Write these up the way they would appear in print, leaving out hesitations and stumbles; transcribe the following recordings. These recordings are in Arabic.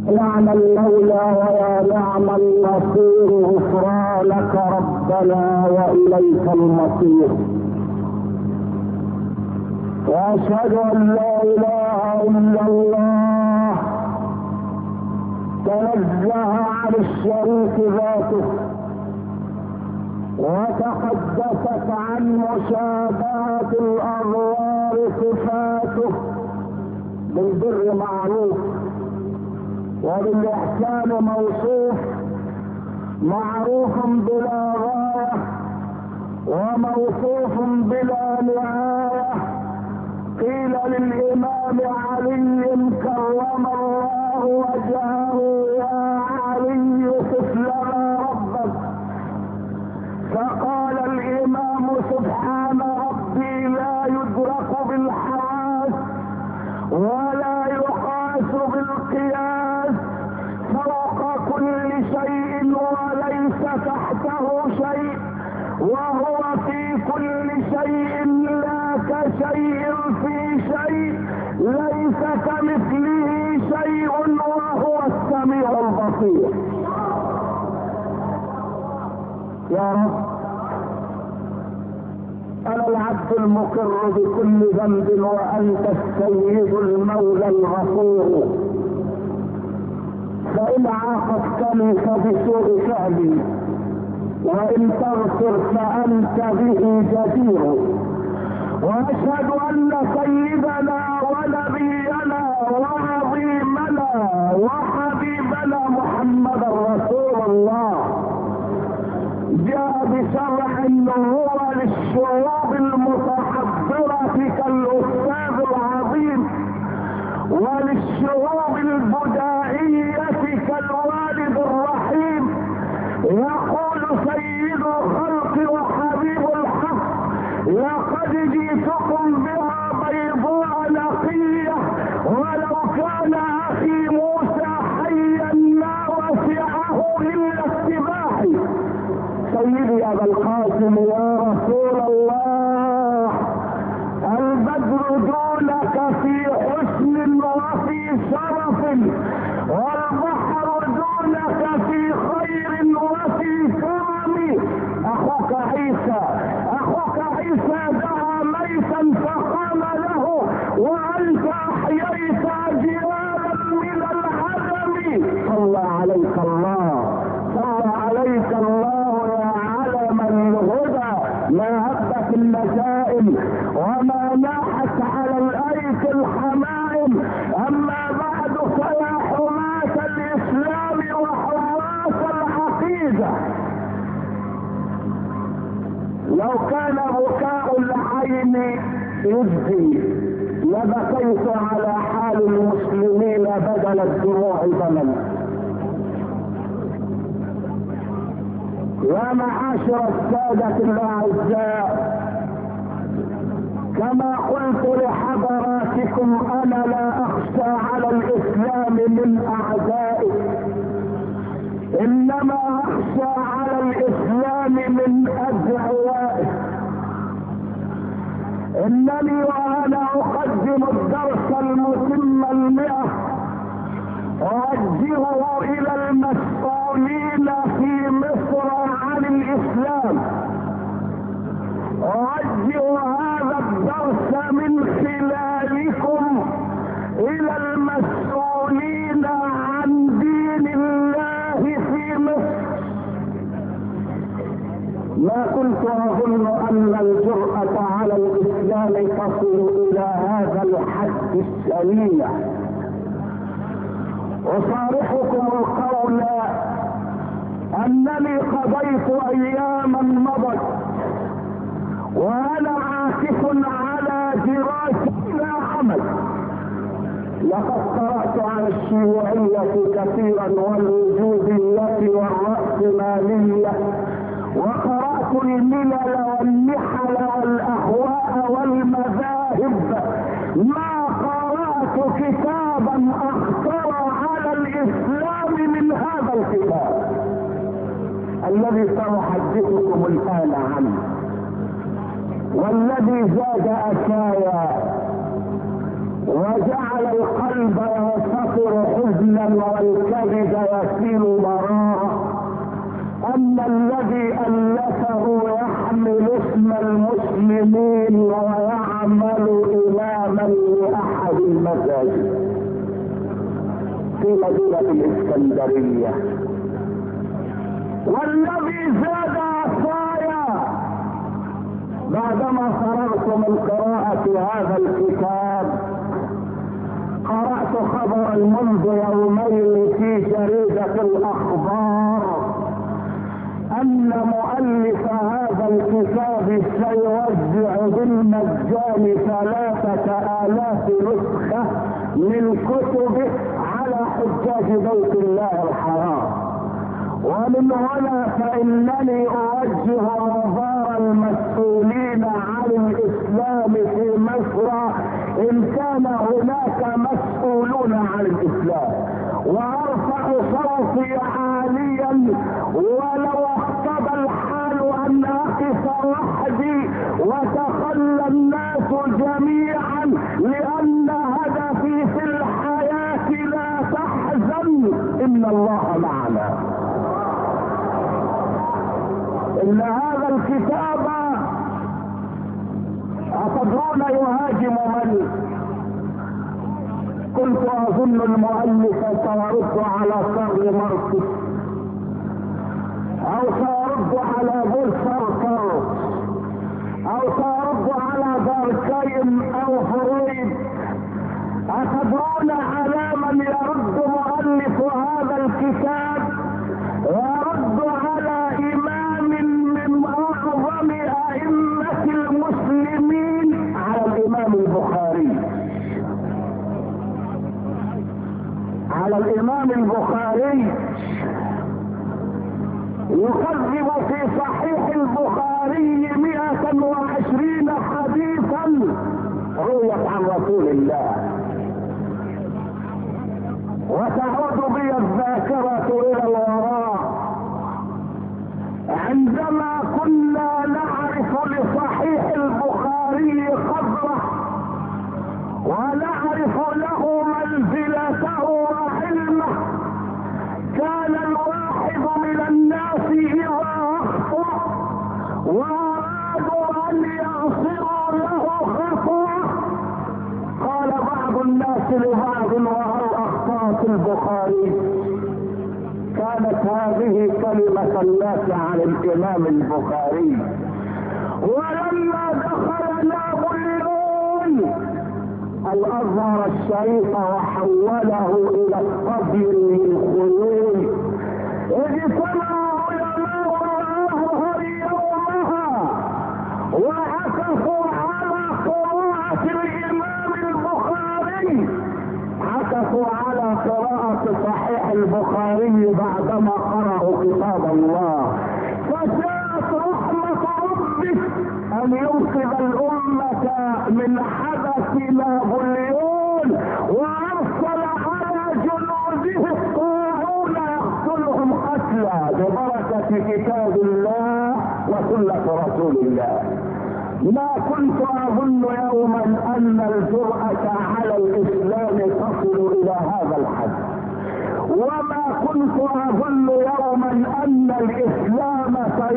نعم المولى ويا نعم النصير، غفرانك ربنا وإليك المصير. وأشهد أن لا إله إلا الله تنزه عن الشريك ذاته، وتقدست عن مشابهة الأغوار صفاته، بالبر معروف وبالإحسان موصوف، معروف بلا غاية وموصوف بلا نهاية. قيل للإمام علي كرم الله وجهه: يا علي صف لنا ربك. فقال الإمام: سبحان ربي لا يدرك بالحواس ولا يقاس بالقياس، فوق كل شيء وليس تحته شيء، وهو في كل شيء لا كشيء في شيء، ليس كمثله شيء وهو السميع البصير. يا رب، أنا العبد المقر بكل ذنب، وأنت السيد المولى الغفور. فإن عاقبتني فبسوء فعلي، وإن تغفر فأنت به جدير. وأشهد أن سيدنا ونبينا وعظيمنا وحبيبنا محمد رسول الله جاء بشرع النبوة للشعوب المتحضرة كالأستاذ العظيم، وللشعوب البدائية كالوالد الرحيم. يقول سيد الخلق وحبيب الحق: لقد جئتكم بها بيضاء نقية، ولو كان أخي موسى حيا ما وسعه إلا اتباعي. سيدي أبا القاسم يا رسول الله، البدر دونك في حسن وفي شرف، والبحر دونك في خير وفي كرم. أخوك عيسى دعا ميتا فقام له، وأنت أحييت أجيالا من العدم. صلى عليك الله، صلى عليك الله يا علم الهدى، ما هبت النسائم وما ناحت على الأيك الحمائم. أما بعد، فيا حماة الإسلام وحراس العقيدة، لو كان بكاء العين يجزي لبكيت على حال المسلمين بدل الدموع دما. يا معاشر السادة الأعزاء، كما قلت لحضراتكم، أنا لا أخشى على الإسلام من أعدائه، إنما أخشى على الإسلام من أدعوائه. إنني وأنا أقدم الدرس المتم 100 أوجهه إلى المسؤولين في مصر عن الإسلام. أوجه هذا الدرس من خلالكم إلى المسؤولين عن دين الله في مصر. ما كنت أظن أن الجرأة على الإسلام تصل إلى هذا الحد الشنيع. أصارحكم القول أنني قضيت أياما مضت وأنا عاكف على دراسة لا عمل. لقد قرأت عن الشيوعية كثيرا والوجودية والرأسمالية، وقرأت الملل والنحل والأهواء والمذاهب. ما قرأت كتابا أخطر على الإسلام من هذا الكتاب الذي سأحدثكم الآن عنه، والذي زاد أسايا وجعل القلب ينفطر حزنا والكبد يسيل مرارا، ان الذي الفه يحمل اسم المسلمين ويعمل اماما لاحد المساجد في مدينة الاسكندرية، والذي زاد عصايا بعدما فرغت من قراءة هذا الكتاب قرأت خبرا منذ يومين في جريدة الاخبار ان مؤلف هذا الكتاب سيوزع بالمجان 3000 نسخة من كتبه على حجاج بيت الله الحرام. ومن هنا فانني اوجه انظار المسؤولين عن الاسلام في مصر ان كان هناك مسؤولون عن الاسلام، وارفع صوتي عاليا ولو اقتضى الحال ان اقف وحدي وتخلى الناس جميعا، لان هدفي في الحياة لا تحزن ان الله معنا. ان هذا الكتاب أتدرون يهاجم من؟ كنت اظن المؤلف سيرد على كارل ماركس او سيرد على بولسارتر او سيرد على داركايم او فرويد. أتدرون على من يرد مؤلف هذا الكتاب؟ يرد على امام من اعظم ائمة المسلمين، على الامام البخاري. على الامام البخاري يكذب في صحيح البخاري 120 حديثا رويت عن رسول الله. وتعود بي الذاكرة الى الوراء عندما كنا نعرف لصحيح البخاري قدره ونعرف له منزلته وعلمه. كان الواحد من الناس اذا اخطأ وارادوا ان يغفروا له خطأه قال بعض الناس لبعض وهل اخطأت البخاري؟ كانت هذه كلمة الناس عن الامام البخاري. ولما دخل نابليون الازهر الشريف وحوله الى الصبر للخيول، اجتمع علماء الازهر يومها وعكفوا على قراءة الامام البخاري، عكفوا على قراءة صحيح البخاري بعدما قرأوا كتاب الله. فجاءت رحمة ربك ان ينقذ الامة من حدث نابليون، وارسل على جنوده الطاعون يقتلهم قتلا ببركة كتاب الله وسنة رسول الله. ما كنت اظن يوما ان الجرأة على الاسلام تصل الى هذا الحد، وما كنت اظن يوما ان الاسلام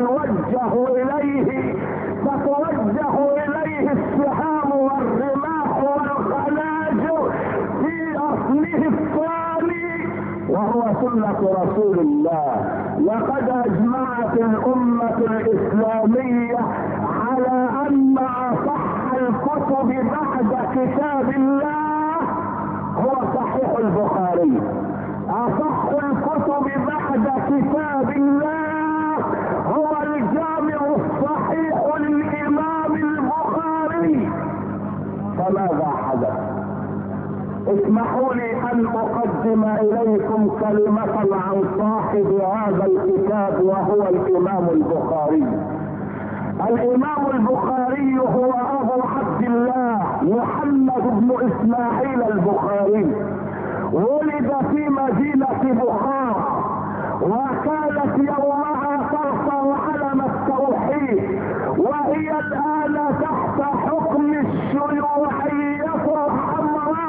ستوجه اليه السهام والرماح والخناجر في اصله الثاني وهو سنة رسول الله. لقد اجمعت الامة الاسلامية على ان اصح الكتب بعد كتاب الله هو صحيح البخاري. اصح الكتب بعد كتاب الله هو الجامع الصحيح للامام البخاري. فماذا حدث؟ اسمحوا لي ان اقدم اليكم كلمة عن صاحب هذا الكتاب وهو الامام البخاري. الامام البخاري هو ابو عبد الله محمد بن اسماعيل البخاري. ولد في مدينة بخارى، وكانت يومها ترفع علم التوحيد، وهي الان تحت حكم الشيوعية الحمراء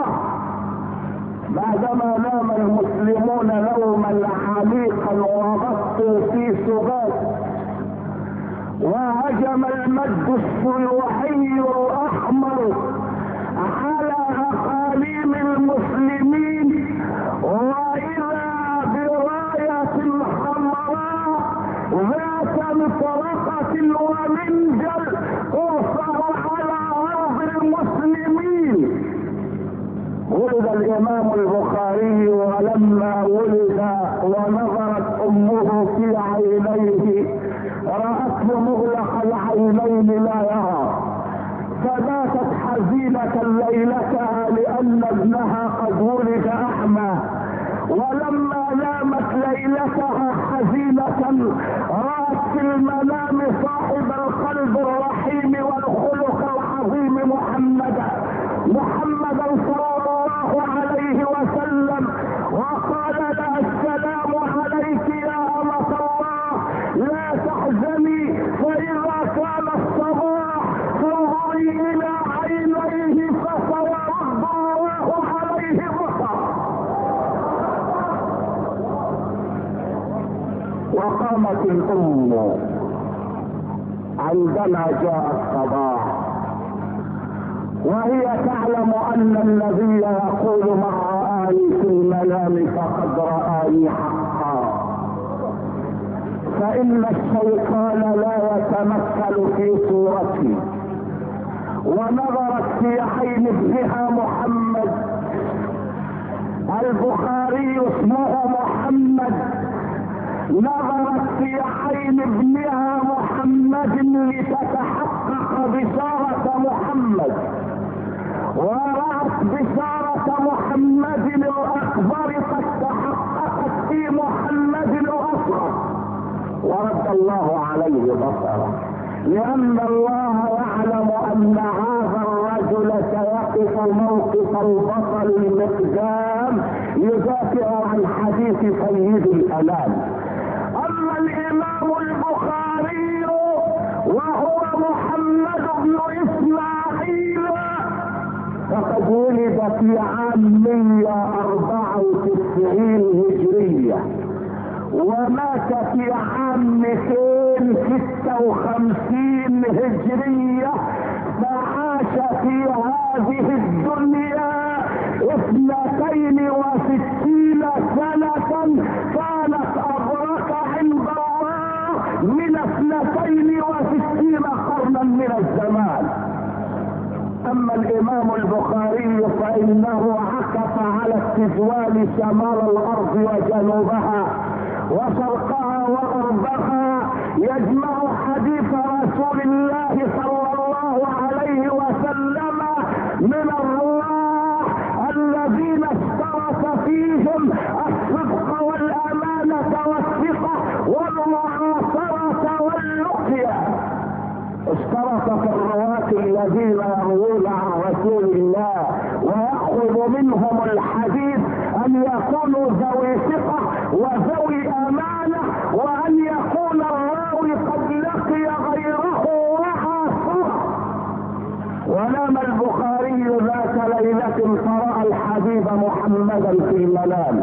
بعدما نام المسلمون نوما عميقا وغطوا في سبات، وهجم المد الشيوعي الاحمر على اقاليم المسلمين، واذا براية حمراء ذات مطرقة ومنجل ترفع على ارض المسلمين. ولد الامام البخاري، ولما ولد ونظرت امه في عينيه رأته مغلق العينين لا يرى، فباتت حزينة ليلتها لأن ابنها قد ولد أعمى. ولما نامت ليلتها حزينة رأت في المنام صاحب القلب الرحيم والخلق العظيم محمدا صلى الله عليه وسلم، وقال لها السلام عليك يا أمة الله، لا تحزني، فإذا كان الصباح فانظري إلى عينيه فسيرد الله عليه بصره. وقامت الأم عندما جاء الصباح وهي تعلم أن الذي يقول من رآني في المنام فقد رآني حقا، فإن الشيطان لا يتمثل في صورتي. ونظرت في عين ابنها محمد، البخاري اسمه محمد، نظرت في عين ابنها محمد لتتحقق بشارة محمد، ورأت بشارة محمد الأكبر قد تحققت في محمد الأصغر، ورد الله عليه بصره، لأن الله يعلم أن هذا الرجل سيقف موقف البطل المقدام يدافع عن حديث سيد الأنام. أما الإمام البخاري وهو محمد بن إسماعيل فقد ولد في عام 194 هجرية، ومات في عام 256 هجرية، فعاش في هذه الدنيا 62 سنة كانت أبرك عند الله من 62 قرنا من الزمان. أما الإمام البخاري فإنه عكف على استجوال شمال الأرض وجنوبها وشرقها وغربها، يجمع حديث رسول الله صلى الله عليه وسلم من الرواه الذين اشترط فيهم الصدق والأمانة والثقة والمعاصرة واللقية. اشترط في الرواة الذين يروون عن رسول الله ويأخذ منهم الحديث أن يكونوا ذوي ثقة وذوي أمانة، وأن يكون الراوي قد لقي غيره وعاصره. ونام البخاري ذات ليلة فرأى الحبيب محمدا في المنام،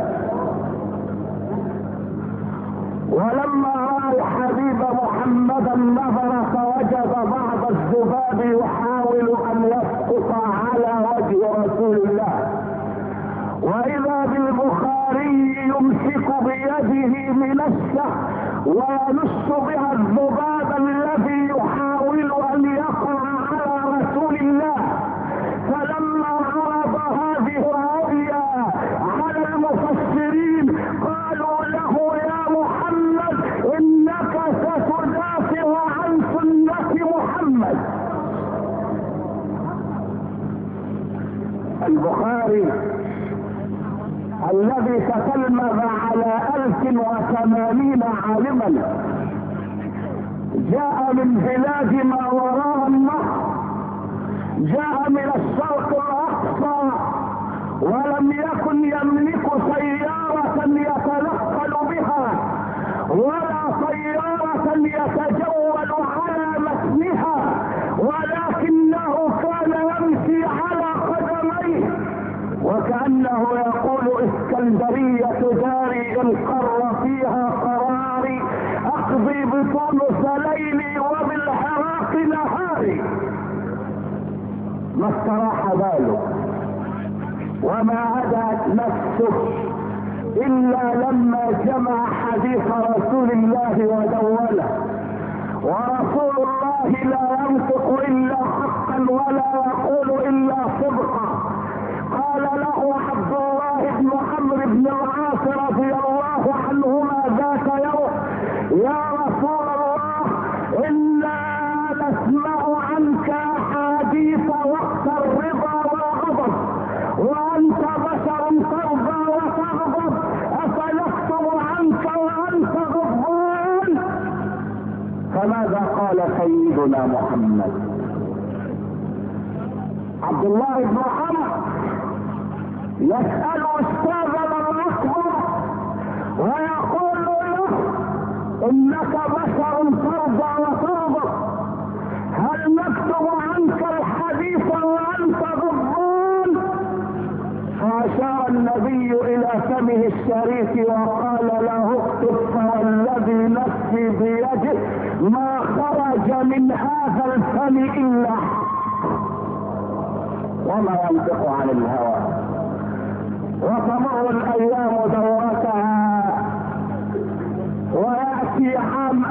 ولما رأى الحبيب محمدا نظر فوجد بعض الذباب يحاول أن يسقط على وجه رسول الله، وإذا بالبخاري يمسك بيده منشة وينش بها الذباب الذي يحاول أن يقع على رسول الله. فلما عرض هذه الرؤيا على المفسرين قالوا له يا محمد إنك ستدافع عن سنة محمد. البخاري الذي تتلمذ على 1080 عالما جاء من بلاد ما وراء النهر، جاء من الشرق الاقصى، ولم يكن يملك سيارة يتنقل بها ولا سيارة يتجول على متنها، ولكنه كان يمشي على قدميه وكأنه يقول الاسكندرية داري ان قر فيها قراري، اقضي بطونس ليلي وبالعراق نهاري. ما استراح باله وما هدأت نفسه الا لما جمع حديث رسول الله ودونه، ورسول الله لا ينطق الا حقا ولا يقول الا صدقا. قال له عبد الله بن عمرو بن العاص رضي الله عنهما ذات يوم: يا رسول الله انا نسمع عنك احاديث وقت الرضا والغضب، وانت بشر ترضى وتغضب، افنكتب عنك وانت غضبان؟ فماذا قال سيدنا محمد؟ عبد الله بن عمرو يسأل استاذنا الاكبر ويقول له: انك بشر ترضى وتغضب، هل نكتب عنك الحديث وانت غضبان؟ فاشار النبي الى فمه الشريف وقال له: اكتب فوالذي نفسي بيده ما خرج من هذا الفم الا حق، وما ينطق عن الهوى. وتمر الايام دورتها وياتي عام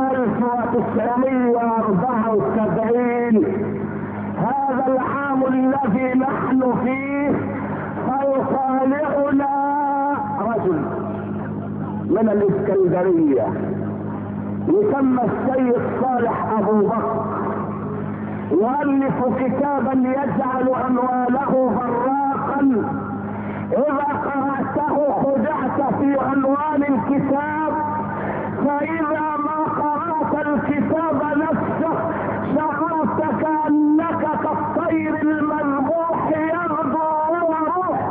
1974، هذا العام الذي نحن فيه، فيطالعنا رجل من الاسكندرية يسمى السيد صالح ابو بكر، يؤلف كتابا يجعل عنوانه براقا. اذا قرأته خدعت في عنوان الكتاب، فاذا ما قرأت الكتاب نفسه شعرت كأنك كالطير المذبوح يغدو ويروح.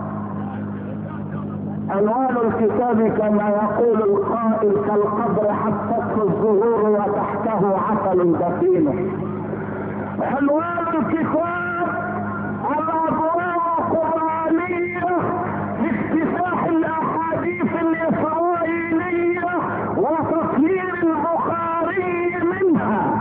عنوان الكتاب كما يقول القائل: كالقبر حفته الزهور وتحته عسل دفينه. عنوان الكتاب: الابواب القرآنية لاكتساح الاحاديث الاسرائيلية وتطهير البخاري منها.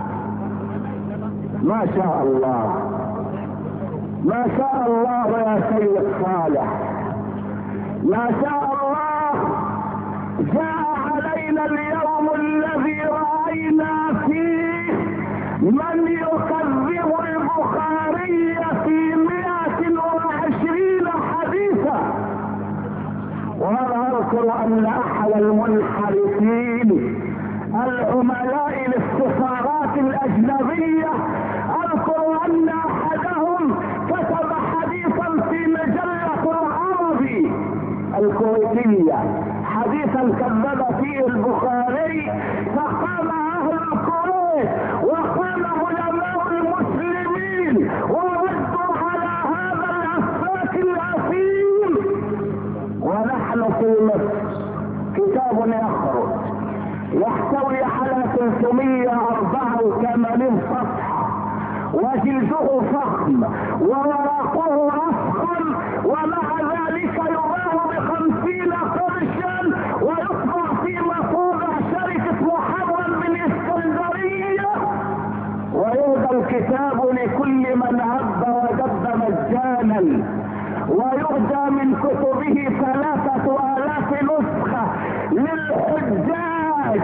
ما شاء الله ما شاء الله يا سيد صالح، ما شاء الله. جاء علينا اليوم الذي رأينا فيه من يكذب البخاري في 120 حديثا. وانا اذكر ان احد المنحرفين العملاء للسفارات الاجنبية، اذكر ان احدهم كتب حديثا في مجلة العربي الكويتية، حديثا كذب فيه البخاري، فقام اهل الكويت وقام علماء المسلمين وردوا على هذا الافاك الاثيم. ونحن في مصر كتاب يخرج يحتوي على 384 صفحة، وجلده فخم وورقه افخم، ومع ذلك يباع ب50 قرشا ويطبع في مطابع شركة محرم من اسكندرية، ويهدى الكتاب لكل من هب ودب مجانا، ويهدى من كتبه 3000 نسخة للحجاج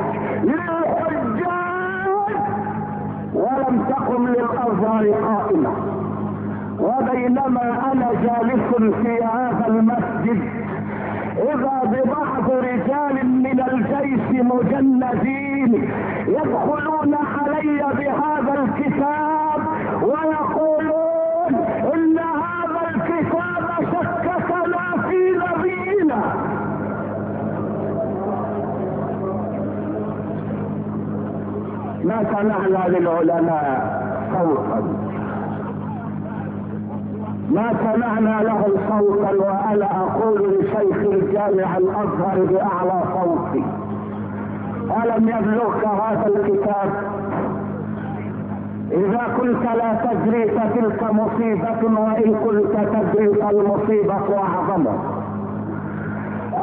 ولم تقم للأزهر قائمة. وبينما انا جالس في هذا المسجد اذا ببعض رجال من الجيش مجندين يدخلون علي بهذا الكتاب ويقولون ان هذا الكتاب شككنا في نبينا. ما سمعنا للعلماء صوتا، ما سمعنا لهم صوتا، وانا اقول لشيخ الجامع الازهر باعلى صوتي: الم يبلغك هذا الكتاب؟ اذا كنت لا تدري فتلك مصيبة، وان كنت تدري فالمصيبة اعظم.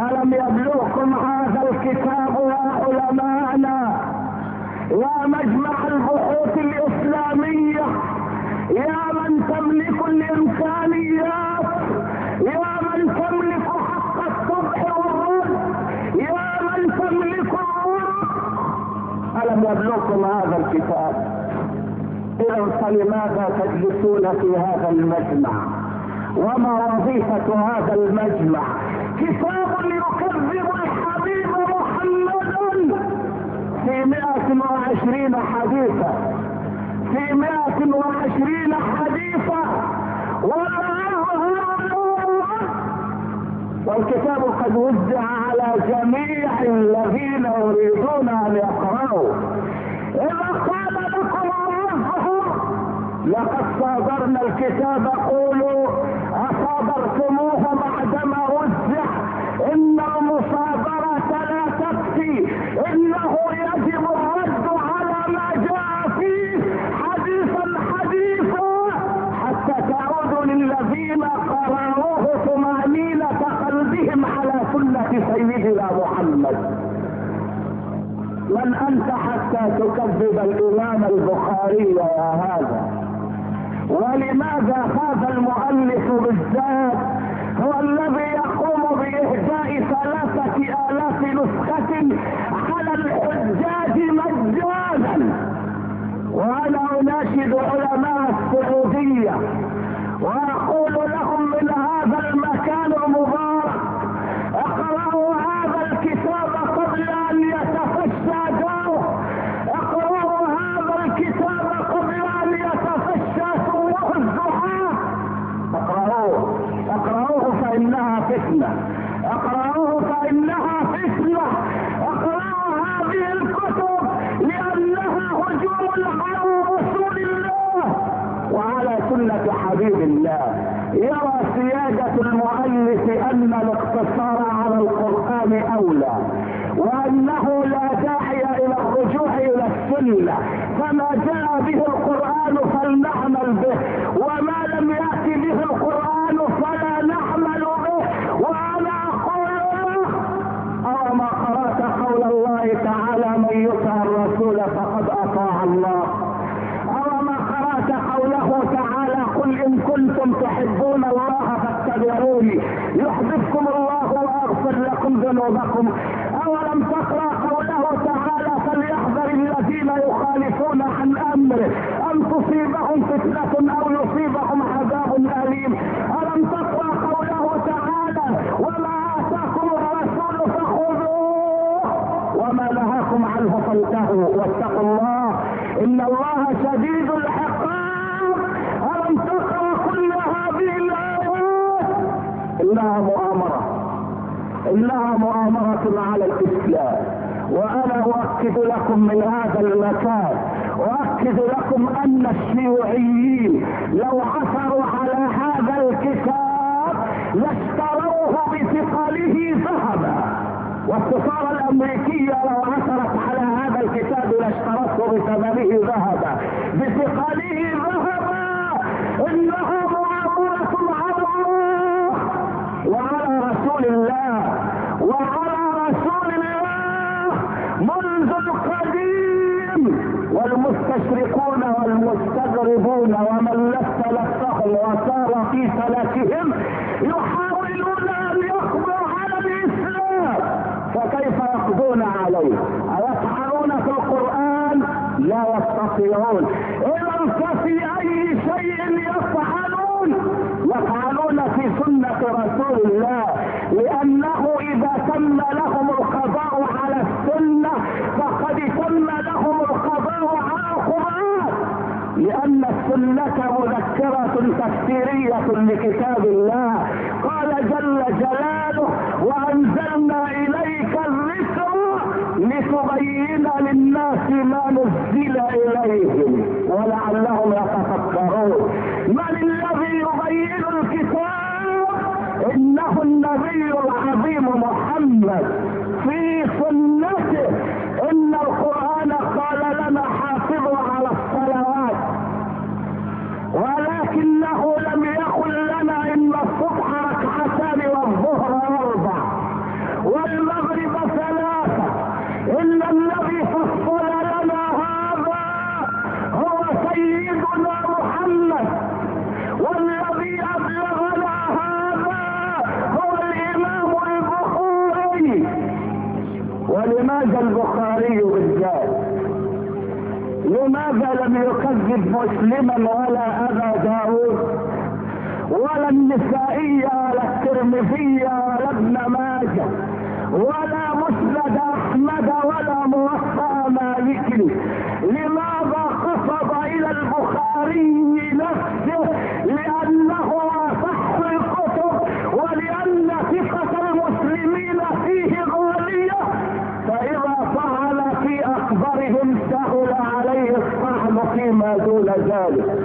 ألم يبلغكم هذا الكتاب يا علماءنا، يا مجمع البحوث الإسلامية، يا من تملك الإمكانيات، يا من تملك حق الطبع والرد، يا من تملك الرد، ألم يبلغكم هذا الكتاب؟ إذا فلماذا تجلسون في هذا المجمع؟ وما وظيفة هذا المجمع؟ كتاب يكذب الحبيب محمدا في 120 حديثا، في 120 حديثا، والكتاب قد وزع على جميع الذين يريدون ان يقرأوا. اذا قال لكم ربهم لقد صادرنا الكتاب قولوا اصادرتموه بعدما وزع، ان المصادرة لا تكفي، انه يجب الرد على ما جاء فيه حديثا حديثا حتى تعودوا للذين قرأوه طمأنينة قلبهم على سنة سيدنا محمد. من انت حتى تكذب الامام البخاري يا هذا؟ ولماذا هذا المؤلف بالذات هو الذي يقوم بإهداء 3000 نسخة على الحجاج مجانا؟ وانا اناشد علماء السعودية واقول لهم من هذا المكان المبارك اقرأوا هذا الكتاب قبل ان يتفشى داره، اقرأوا هذا الكتاب قبل ان يتفشى سوء الزحاف، اقرأوه فإنها فتنة، اقرأوه فإنها فتنة، اقرأوا هذه الكتب لأنها هجوم على رسول الله وعلى سنة حبيب الله. يرى سيادة المؤلف أن الاقتصار على القرآن أولى، وأنه لا داعي إلى الرجوع إلى السنة، فما جاء به القرآن فلنعمل به، وما لم يأتي به القرآن فلا نعمل به. وأنا أقول له أوما قرأت قول الله تعالى من يطع الرسول فقد أطاع الله؟ أوما قرأت قوله تعالى قل إن كنتم تحبون الله فاتبعوني يحببكم الله ويغفر لكم ذنوبكم؟ أولم تقرأ قوله تعالى فليحذر الذين يخالفون عن أمره أن تصيبهم فتنة أو يصيبهم عذاب أليم؟ ألم تقرأ قوله تعالى وما آتاكم الرسول فخذوه وما نهاكم عنه فانتهوا واتقوا الله إن الله شديد العقاب؟ ألم تقرأ كل هذه الآيات؟ إنها مؤامرة على الإسلام. وأنا أؤكد لكم من هذا المكان، أؤكد لكم أن الشيوعيين لو عثروا على هذا الكتاب لاشتروه بثقله ذهبا، والسفارة الأمريكية لو عثرت على هذا الكتاب لاشترته بثمنه ذهبا، بثقله ذهبا. إنها مؤامرة على الله وعلى رسول الله وعلى رسول الله منذ القديم، والمستشرقون والمستغربون ومن لف لفهم وسار في فلكهم يحاولون ان يقضوا على الاسلام، فكيف يقضون عليه؟ أيطعنون في القرآن؟ لا يستطيعون. إذا ففي أي شيء يفعلون في سنة رسول الله، لأنه إذا تم لهم القضاء على السنة فقد تم لهم القضاء على القرآن، لأن السنة مذكرة تفسيرية لكتاب الله. قال جل جلاله وأنزلنا إليك الذكر لتبين للناس ما نزل إليهم ولعلهم يتفكرون. من الذي يبين الكتاب؟ إنه النبي العظيم محمد في سنته. إن القرآن قال لنا حافظوا على الصلوات، ولكنه لم يقل لنا إن الصبح ركعتان والظهر 4، ولماذا البخاري بالذات؟ لماذا لم يكذب مسلما ولا ابا داود ولا النسائي ولا الترمذي ولا ابن ماجه ولا مسند احمد ولا موطأ مالك؟ لماذا قصد الى البخاري نفسه؟ لانه اصح الكتب ولان ثقة المسلمين فيه غالية، فاذا طعن في اخبارهم سهل عليه الطعن فيما دون ذلك.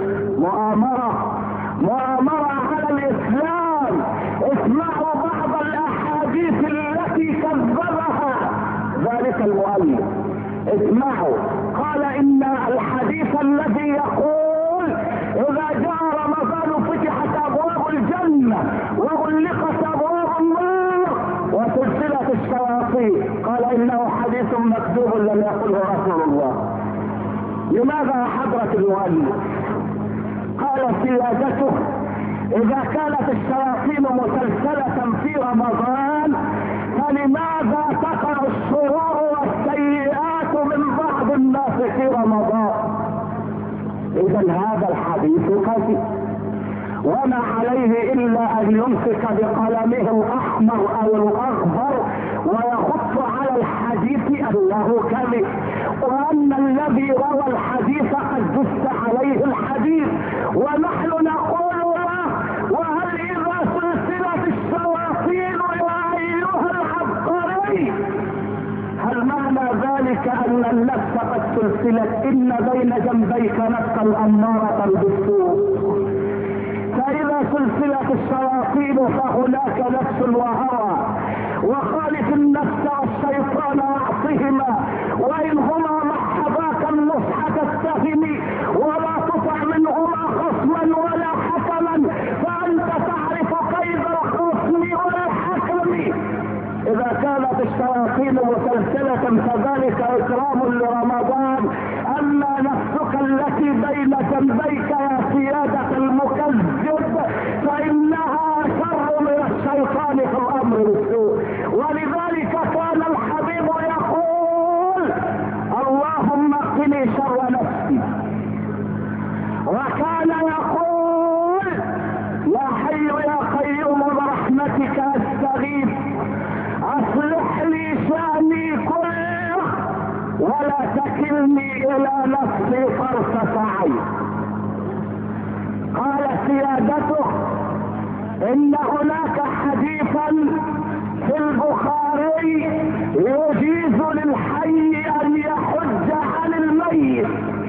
مؤامرة على الاسلام. اسمعوا بعض الاحاديث التي كذبها ذلك المؤلف. اسمعوا، قال ان الحديث الذي يقول اذا جاء رمضان فتحت ابواب الجنة وغلقت ابواب النار وسلسلة الشياطين، قال انه حديث مكذوب لم يقله رسول الله. لماذا حضرة المؤلف؟ قال سيادته اذا كانت الشياطين مسلسلة في رمضان فلماذا تقع الشرور والسيئات من بعض الناس في رمضان؟ اذا هذا الحديث كذب، وما عليه الا ان يمسك بقلمه الاحمر او الاخضر ويخط على الحديث انه كذب، وان الذي روى الحديث قد دس عليه الحديث. ونحن نقول له وهل اذا سلسلت الشياطين يا ايها العبقري، هل معنى ذلك ان النفس قد سلسلت؟ ان بين جنبيك نفسا امارة بالسوء، فاذا سلسلت الشياطين فهناك نفس وهوى، وخالف النفس والشيطان واعصهما، وان هما محباك النصح تتهم ولا تطع منهما خصما ولا حكما، فانت تعرف كيد الخصم والحكم. اذا كانت الشياطين مسلسلة فذلك اكرام لرمضان. اما نفسك التي بين جنبيك يا سيادة المكذب فانها شر من الشيطان في الامر بالسوء. ولذلك كان الحبيب يقول اللهم قني شر نفسي، وكان يقول يا حي يا قيوم برحمتك استغيث اصلح لي شأني كله ولا تكلني الى نفسي طرفة عين. قال سيادته ان هناك حديثا في البخاري يجيز للحي ان يحج عن الميت.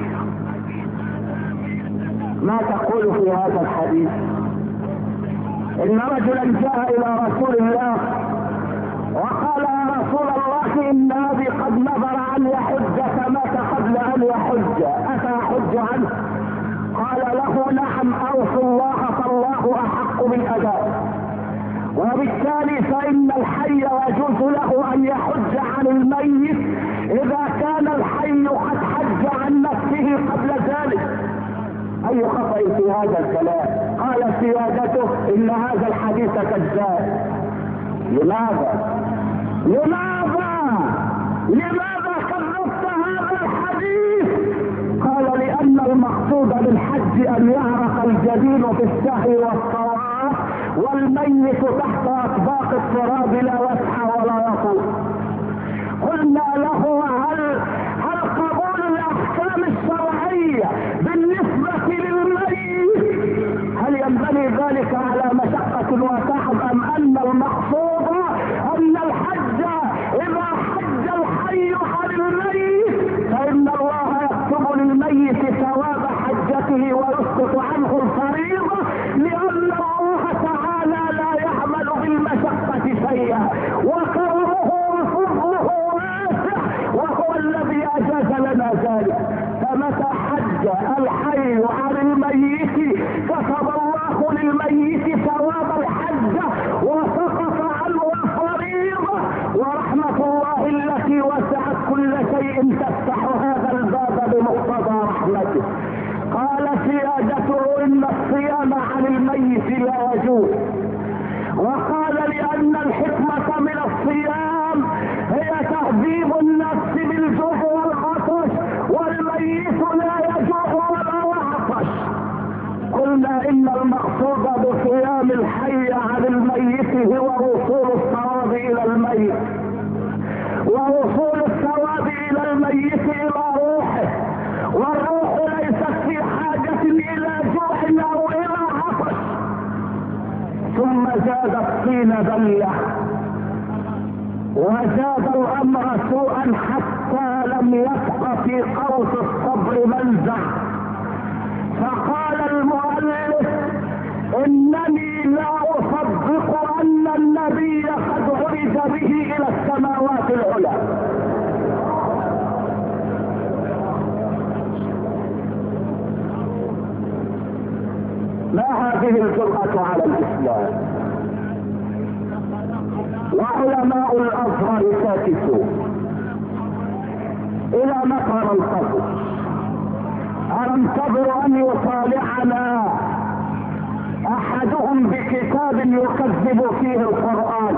ما تقول في هذا الحديث؟ ان رجلا جاء الى رسول الله وقال يا رسول الله ان ابي قد نظر ان يحج فمات قبل ان يحج، افاحج عنه؟ قال له نعم، اوصوا الله فالله احق بالاداء. وبالتالي فان الحي يجوز له ان يحج عن الميت اذا كان الحي قد حج عن نفسه قبل ذلك. اي خطأ في هذا الكلام؟ قال سيادته ان هذا الحديث كذاب. لماذا كذبت هذا الحديث؟ قال لان المقصود بالحج ان يعرق الجبين في السعي والطواف والميت تحت اطباق التراب لا يسعى ولا يطوف. قلنا له هل قبول الاحكام الشرعية بالنسبة للميت هل ينبني ذلك على مشقة وتعب ام ان المقصود ان الحج اذا حج الحي عن الميت فان الله يكتب للميت ثواب حجته ويسقط عنه الفريضة، لان الله تعالى لا يعمل بالمشقة شيئا وكرمه وفضله واسع وهو الذي اجاز لنا ذلك. فمتى حج الحي عن الميت كتب الله للميت ثواب الحج وسقط عنه الفريضة، ورحمة الله التي وسعت كل شيء تفتح هذا الباب بمقتضى رحمته. قال سيادته ان الصيام عن الميت لا يجوز، وقال لان الحكمة من الصيام تعذيب النفس بالجوع والعطش، والميت لا يجوع ولا يعطش. قلنا ان المقصود بصيام الحي عن الميت هو وصول الثواب الى الميت، ووصول الثواب الى الميت الى روحه، والروح ليست في حاجة الى جوع او الى عطش. ثم زاد الطين بلة وزاد الامر سوءا حتى لم يبق في قوس الصبر منزع. فقال المؤلف انني لا اصدق ان النبي قد عرج به الى السماوات العلى. ما هذه الجرأة على الاسلام؟ وعلماء الازهر ساكتون. الى متى ننتظر؟ أننتظر أن يطالعنا أحدهم بكتاب يكذب فيه القرآن؟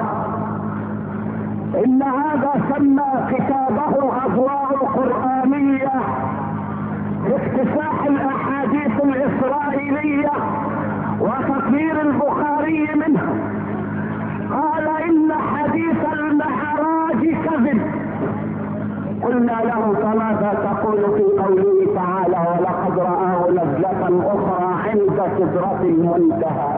إن هذا سمى كتابه الأضواء القرآنية باكتساح الأحاديث الإسرائيلية وتطهير البخاري منها. قال إن حديث المعراج كذب. قلنا له فماذا تقول في قوله تعالى ولقد رآه نزلة أخرى عند سدرة المنتهى؟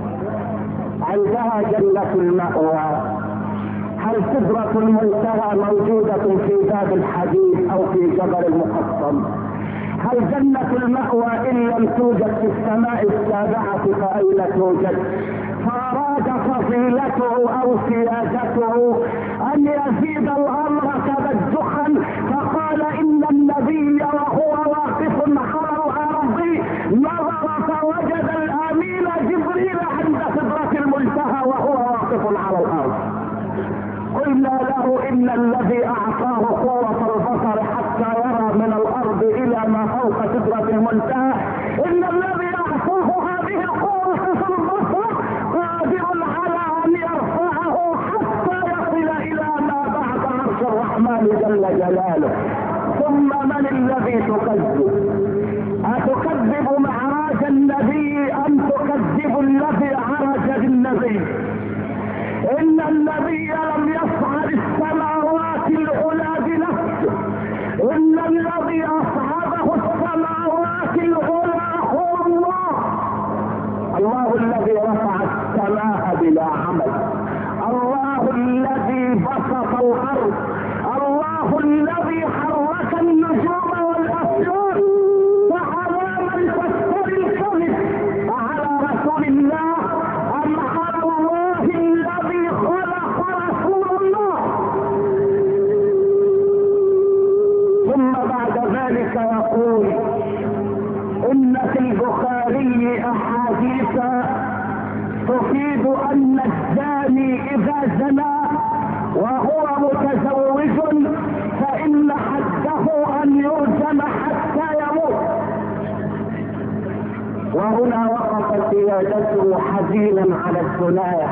عندها جنة المأوى. هل سدرة المنتهى موجودة في باب الحديد أو في جبل المقطم؟ هل جنة المأوى إن لم توجد في السماء السابعة فأين توجد؟ فأراد فضيلته أو سيادته أن يزيد الأمر تبجحا، فقال إن النبي وهو واقف على الأرض نظر فوجد الأمين جبريل عند سدرة المنتهى وهو واقف على الأرض. قلنا له إن الذي أعطاه قوة البصر حتى يرى من الأرض إلى ما فوق سدرة المنتهى، إن الذي أعطاه هذه القوة في البصر قادر على أن يرفعه حتى يصل إلى ما بعد عرش الرحمن جل جلاله. ثم من الذي تكذب؟ أتكذب معراج النبي أم تكذب الذي عرج بالنبي؟ إن النبي لم يصعد السماوات العلى بنفسه، إن الذي أصعده السماوات العلى هو الله. الله الذي رفع السماء بلا عمل، الله الذي بسط الأرض، الله الذي حرك النجوم والأفلاك. فعلى من تفتري الكذب؟ على رسول الله أم على الله الذي خلق رسول الله؟ ثم بعد ذلك يقول إن في البخاري أحاديث تفيد أن الزاني إذا زنى وهو متزوج فإن حده أن يرجم حتى يموت. وهنا وقفت سيادته حزينا على الزناية،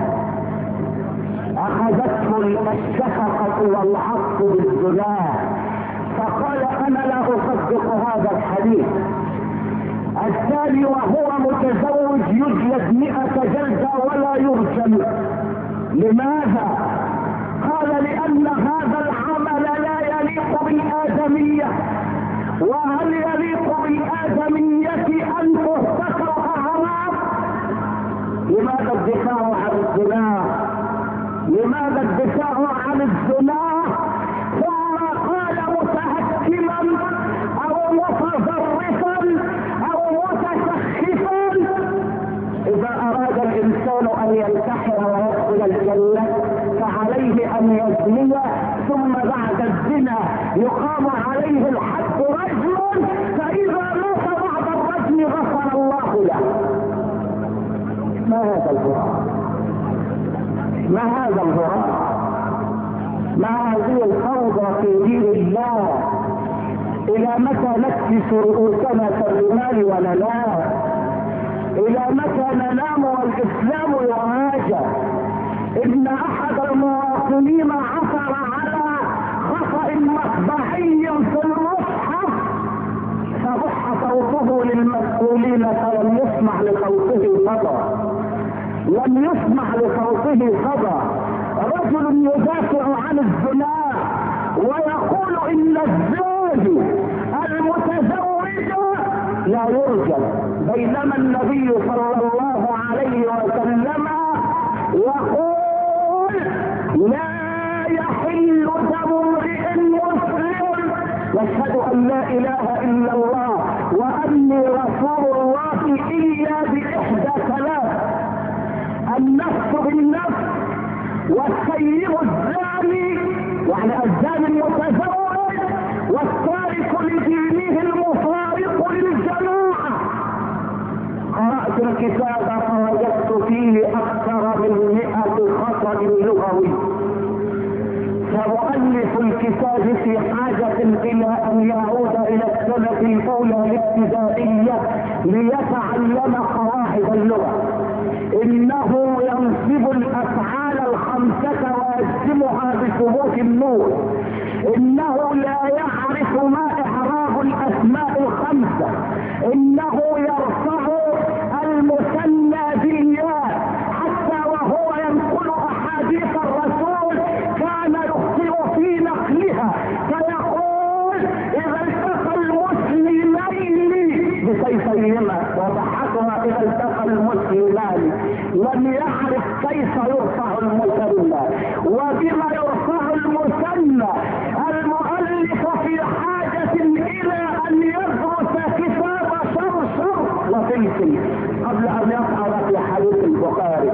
أخذته الشفقة والعطف بالزناة، فقال أنا لا أصدق هذا الحديث. الثاني وهو متزوج يجلد 100 جلدة ولا يرجم. لماذا؟ قال لأن هذا العمل لا يليق بالآدمية. وهل يليق بالآدمية أن تهتك الأعراض؟ لماذا الدفاع عن الزنا؟ لماذا الدفاع عن الزنا؟ ثم قال متهكما أو متظرفا أو متسخفا. إذا أراد الإنسان أن ينتحر ويدخل الجنة فعليه أن يزني، ثم بعد الزنا يقام عليه الحد رجلا، فإذا مات بعد الرجم غفر الله له. ما هذا الهراء؟ ما هذا الهراء؟ ما هذه الفوضى في دين الله؟ إلى متى نكبس رؤوسنا كالرمال وننام؟ إلى متى ننام والإسلام يهاجر؟ إن أحد المواطنين عثر على المسؤولين فلم يسمع لصوته صدى، لم يسمع لصوته صدى. رجل يدافع عن الزنا ويقول ان الزوج المتزوج لا يرجم، بينما النبي صلى الله عليه وسلم يقول لا يحل دم امرئ مسلم يشهد ان لا اله الا الله واني رسول الله الا باحدى ثلاث: النفس بالنفس، والسيب الزاني يعني الزاني المتزوج، والتارك لدينه المفارق للجماعة. قرأت الكتاب فوجدت فيه اكثر من 100 خطأ لغوي، فمؤلف الكتاب في حاجة الى ان يعود الى السنة الاولى الابتدائية ليتعلم قواعد اللغة. انه ينصب الافعال الخمسة ويجزمها بثبوت النور، انه لا يعرف ما اعراب الاسماء الخمسة، انه يرفع المثنى بالياء، حتى وهو ينقل احاديث الرسول كان يخطئ في نقلها، فيقول اذا التقى المسلمين بسيفيهما، وضحكها اذا التقى المسلمان. لم يعرف كيف يرفع المثنى وبما يرفع المثنى. المؤلف في حاجة الى ان يدرس كتاب شرشر وفلفل قبل ان يصعد في حديث البخاري.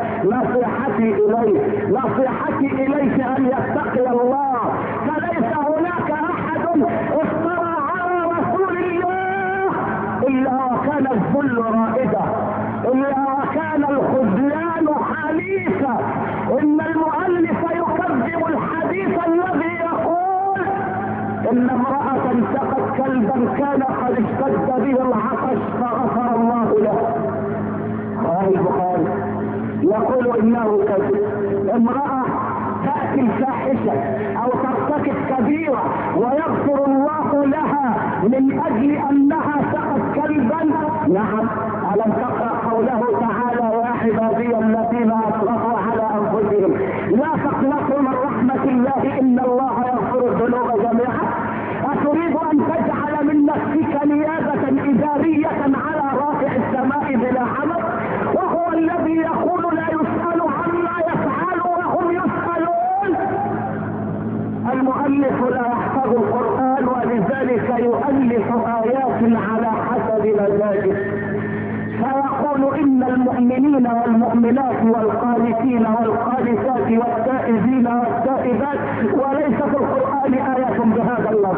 نصيحتي اليك ان يتقي الله، فليس هناك احد افترى على رسول الله الا وكان الذل رائده، الا وكان الخذلان حليفا. ان المؤلف يكذب الحديث الذي يقول ان امرأة سقت كلبا كان قد اشتد به العطش فغفر الله له. رواه البخاري. يقول انه كذب. امرأة تأتي الفاحشة او ترتكب كبيرة ويغفر الله لها من اجل انها سقت كلبا. نعم، الم تقرأ قوله تعالى يا عبادي الذين اسرفوا على انفسهم لا تقنطوا من رحمة الله ان الله يغفر الذنوب جميعا. اتريد ان تجعل من نفسك نيابة ادارية على رافع السماء بلا عمل، وهو الذي يقول لا يسأل عما يفعل وهم يسألون. المؤلف لا يحفظ القرآن ولذلك يؤلف آيات على حسب مزاجه، فيقول ان المؤمنين والمؤمنات والقانتين والقانتات والتائبين والتائبات، وليس في القرآن آية بهذا اللفظ.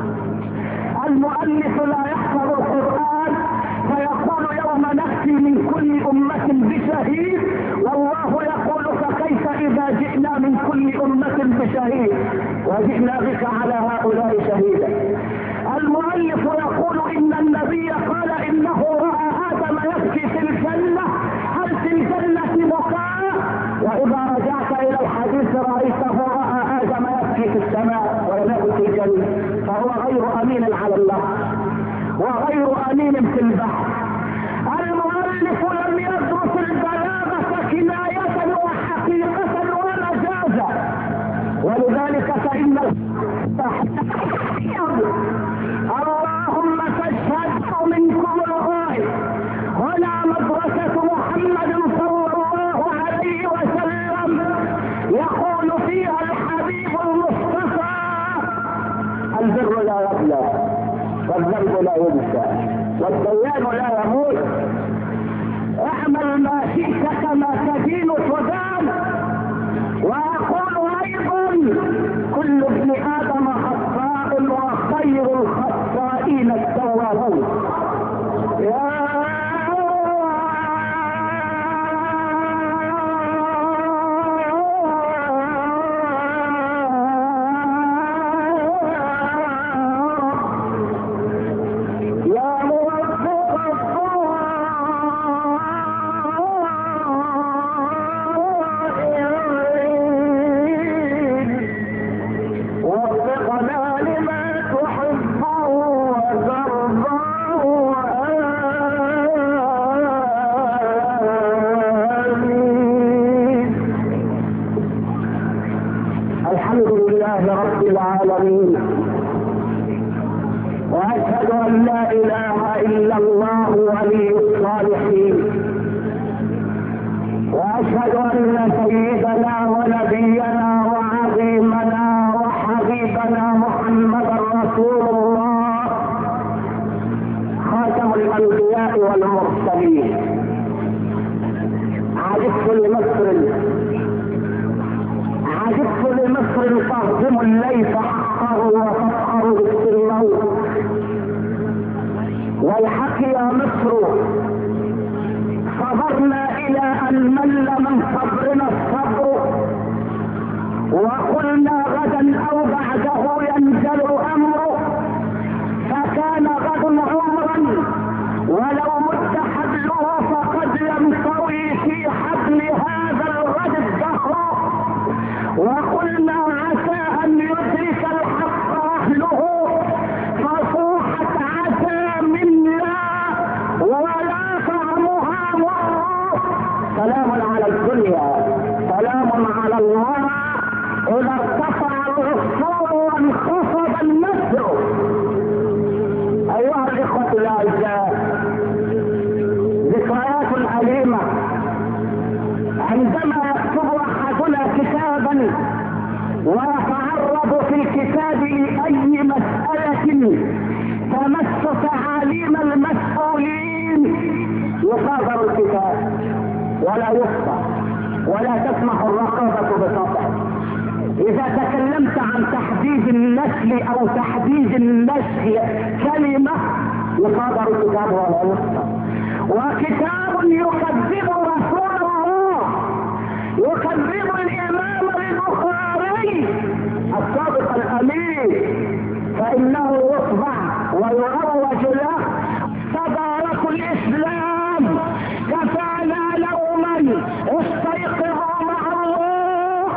المؤلف لا يحفظ القرآن فيقول يوم نأتي من كل أمة بشهيد، والله يقول فكيف إذا جئنا من كل أمة بشهيد وجئنا بك على هؤلاء شهيدا. المؤلف يقول ان النبي قال انه رأى آدم يبكي في الجنة، هل في الجنة بكاء؟ واذا رجعت الى الحديث رأيته رأى آدم يبكي في السماء ولم يكن في الجنة، فهو غير امين على الله وغير امين في البحر. المؤلف لم يدرس البلاغة كناية وحقيقة ومجازا، ولذلك فإن اللهم تشهد منكم الغائب. هنا مدرسة محمد صلى الله عليه وسلم يقول فيها الحبيب المصطفى البر لا يبلى والذنب لا ينسى والديان لا يموت. اعمل ما شئت كما تدين تدان. واقول ايضا كل ابن ادم خطاء وخير الخطائين التوابون. العالمين، واشهد ان لا اله الا الله ولي الصالحين، واشهد ان سيدنا ونبينا وعظيمنا وحبيبنا محمدا رسول الله خاتم الانبياء والمرسلين. عجبت لمصر تهضم الليث حقه وتفخر بالسلموت. والحق يا مصر صبرنا الى ان مل من صبرنا الصبر، وقلنا غدا او بعده ينزل امره، فكان غد عمرا ولو مد حبله فقد ينطوي في حبل هذا الغد الدهر. وقلنا عسى ان يدرك الحق اهله، فصوحت عسى منا ولا طعمها مر. سلام على الدنيا، سلام على الورى اذا ارتفع الغصون وانخفض النسر. ايها الاخوه الاعزاء، ذكريات اليمه عندما يكتب احدنا كتابا ويتعرض في الكتاب لاي مساله تمس تعاليم المسؤولين، يصادر الكتاب ولا يخطأ ولا تسمح الرقابه بخطأ. اذا تكلمت عن تحديد النسل او تحديد النسل كلمه يصادر الكتاب ولا يخطأ. وكتاب يكذب رسول الله، يكذب الامام البخاري الصادق الامين، فانه يطبع ويروج له. صدارة الاسلام كفانا لوما استيقظوا مع الله.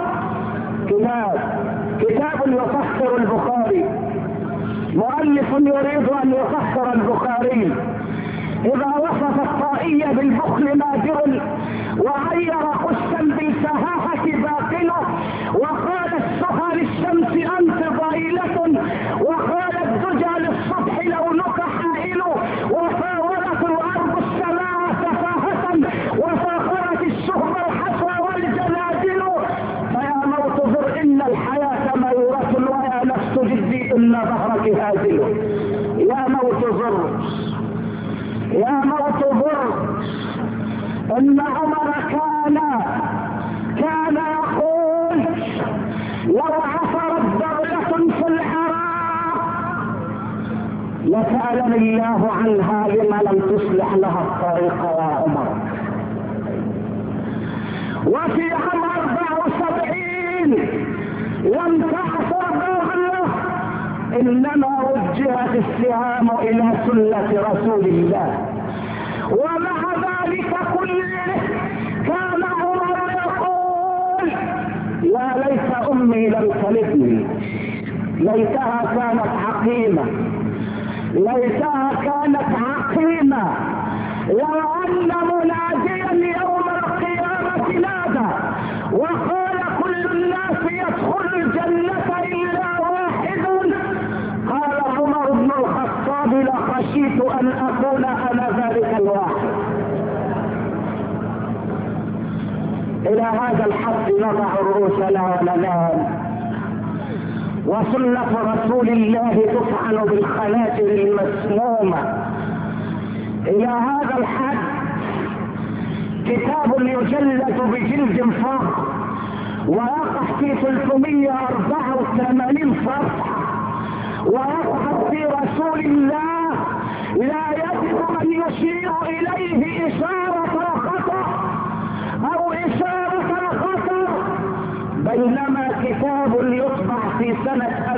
كتاب يفسر البخاري، مؤلف يريد ان يفسر البخاري. اذا وصف الطائي بالبخل ماجر، وعير خشا بالسهاهة باطله، وقال السهى للشمس انت ضئيلة، وقال الدجى للصبح لونك حائل، وفاولت الارض السماء سفاهة، وفاخرت الشهب الحسوى والجنادل. فيا موت زر ان الحياة ميورة، ويا نفس جدي ان ظهرك هازل. يا موت زر، يا موت زر، ان عمر كان يقول لو عثرت دولة في العراق لسألني الله عنها لما لم تصلح لها الطريق يا عمر. وفي عام 74 لم تعثر دولة، انما وجهت السهام الى سنة رسول الله. ومع ذلك كله كان عمر يقول يا ليت امي لم تلدني، ليتها كانت عقيمة، ليتها كانت عقيمة. لو ان مناديا يوم القيامة نادى وقال كل الناس يدخل الجنة الا واحد، قال عمر بن الخطاب لخشيت ان اكون انا ذلك الواحد. الى هذا الحد نضع رؤوسنا وننام، وسنة رسول الله تفعل بالخناجر المسمومة. الى هذا الحد كتاب يجلد بجلد فخر ويقع في 384 صفحة، ويقع في رسول الله لا يجب ان يشير اليه اشارة الخطأ او اشارة الخطر، بينما كتاب يطبع في سنة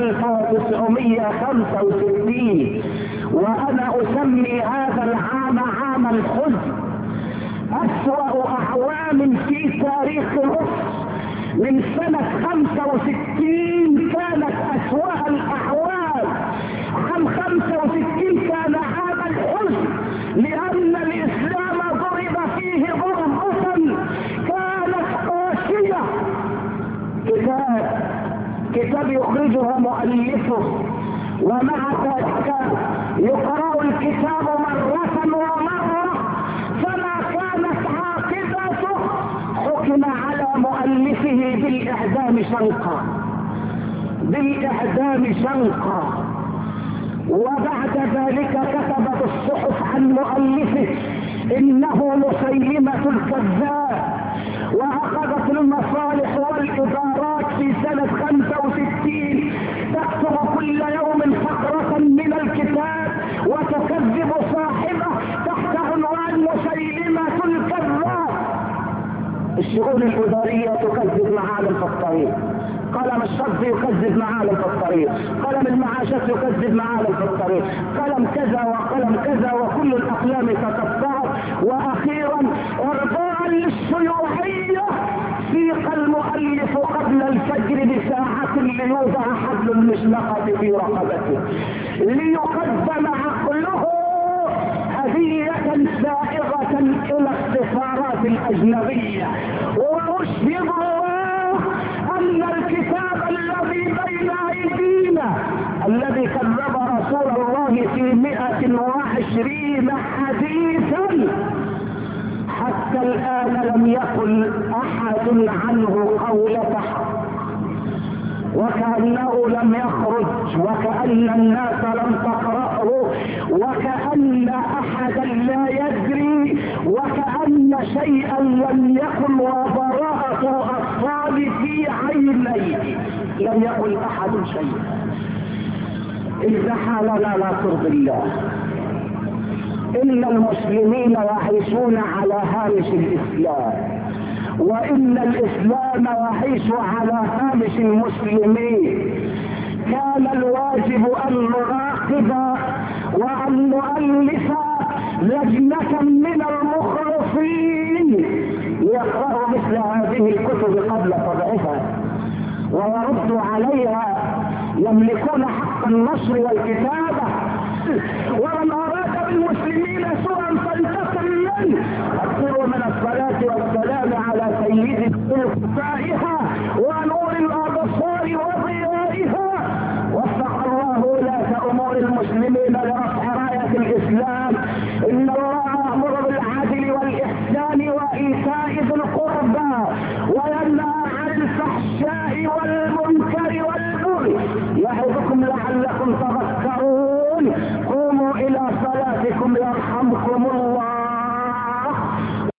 1965 وانا اسمي هذا العام عام الحزن، اسوأ اعوام في تاريخ مصر. من سنة 65 كانت اسوأ الاعوام. عام 65 كان عام الحزن لان الاسلام ضرب فيه ضربة كانت قاسية. كتاب يخرجه مؤلفه، ومع ذلك يقرأ الكتاب مرة ومرة، فما كانت عاقبته حكم على مؤلفه بالإعدام شنقا، بالإعدام شنقا. وبعد ذلك كتبت الصحف عن مؤلفه إنه مسيلمة الكذاب، وأخذت المصالح والإدارات في سنة 65 تكتب كل يوم فقرة من الكتاب وتكذب صاحبه تحت عنوان مسيلمة الكذاب. الشؤون الإدارية تكذب معالم في الطريق، قلم الشرط يكذب معالم في الطريق، قلم المعاشات يكذب معالم في الطريق، قلم كذا وقلم كذا، وكل الأقلام تتفاوت. وأخيرا إرضاء للشيوعية سيق المؤلف قبل الفجر بساعة ليوضع حبل المشنقة في رقبته ليقدم عقله هدية سائغة إلى السفارات الأجنبية. وأشهد الله أن الكتاب الذي بين أيدينا الذي كذب رسول الله في 120 حديثا حتى الآن لم يقل أحد عنه قولة حق، وكأنه لم يخرج، وكأن الناس لم تقرأه، وكأن أحدا لا يدري، وكأن شيئا لم يكن، وبراءة أطفال في عينيه لم يقل أحد شيئا. إذا حالنا لا ترضي الله. إن المسلمين يعيشون على هامش الإسلام، وإن الإسلام يعيش على هامش المسلمين. كان الواجب أن نراقب وأن نؤلف لجنة من المخلصين يقرأوا مثل هذه الكتب قبل طبعها ويردوا عليها، يملكون حق النشر والكتابة. ومن أراد بالمسلمين سوءا فلتكن منه. أكثروا من الصلاة والسلام على سيد خلفائها ونور الأبصار وضيائها. وفق الله ولاة أمور المسلمين لرفع راية الإسلام. إن الله يأمر بالعدل والإحسان وإيتاء ذي القربى وينهى عن الفحشاء والمنكر والبغي يعظكم لعلكم تذكرون. قوموا إلى صلاتكم يرحمكم الله.